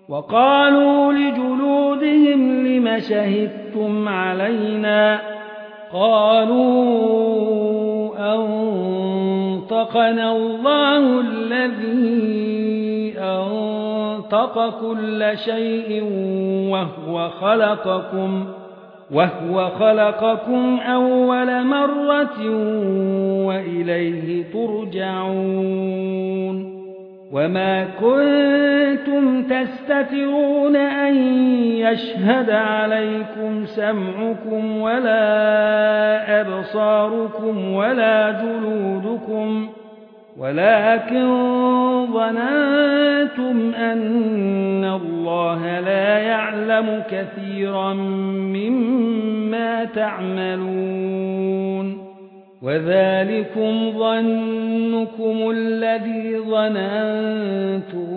وقالوا لجلودهم لم شهدتم علينا قالوا أنطقنا الله الذي أنطق كل شيء وهو خلقكم أول مرة وإليه ترجعون وما كنتم تستترون أن يشهد عليكم سمعكم ولا أبصاركم ولا جلودكم ولكن ظننتم أن الله لا يعلم كثيرا مما تعملون وذلكم ظنكم الذي ظننتم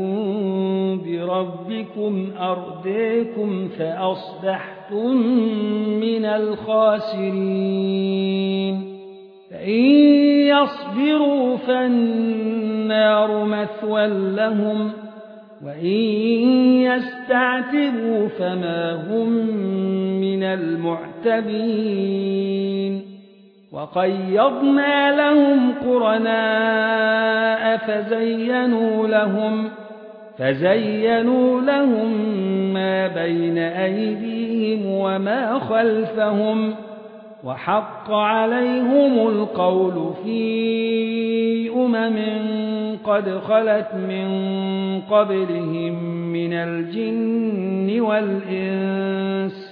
بربكم أرديكم فأصبحتم من الخاسرين فإن يصبروا فالنار مثوى لهم وإن يستعتبوا فما هم من المعتبين وقيضنا لهم قرناء فزينوا لهم ما بين أيديهم وما خلفهم وحق عليهم القول في قد خلت من قبلهم من الجن والإنس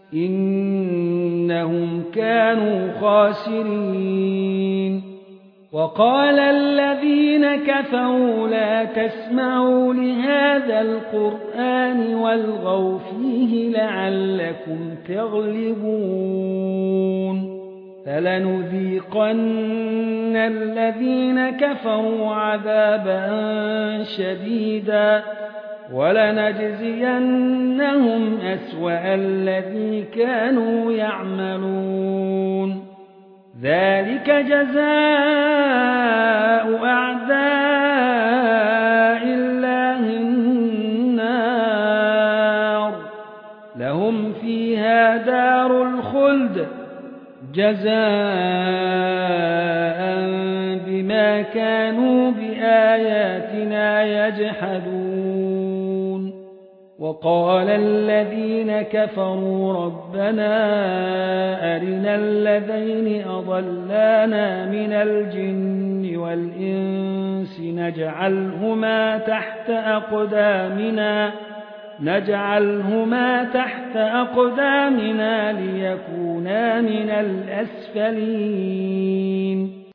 إنهم كانوا خاسرين وقال الذين كفروا لا تسمعوا لهذا القرآن والغوا فيه لعلكم تغلبون فلنذيقن الذين كفروا عذابا شديدا ولنجزينهم أسوأ الذي كانوا يعملون ذلك جزاء أعداء الله النار لهم فيها دار الخلد جزاء بما كانوا بآياتنا يجحدون وقال الذين كفروا ربنا أرنا الذين أضلانا من الجن والإنس نجعلهما تحت أقدامنا ليكونا من الأسفلين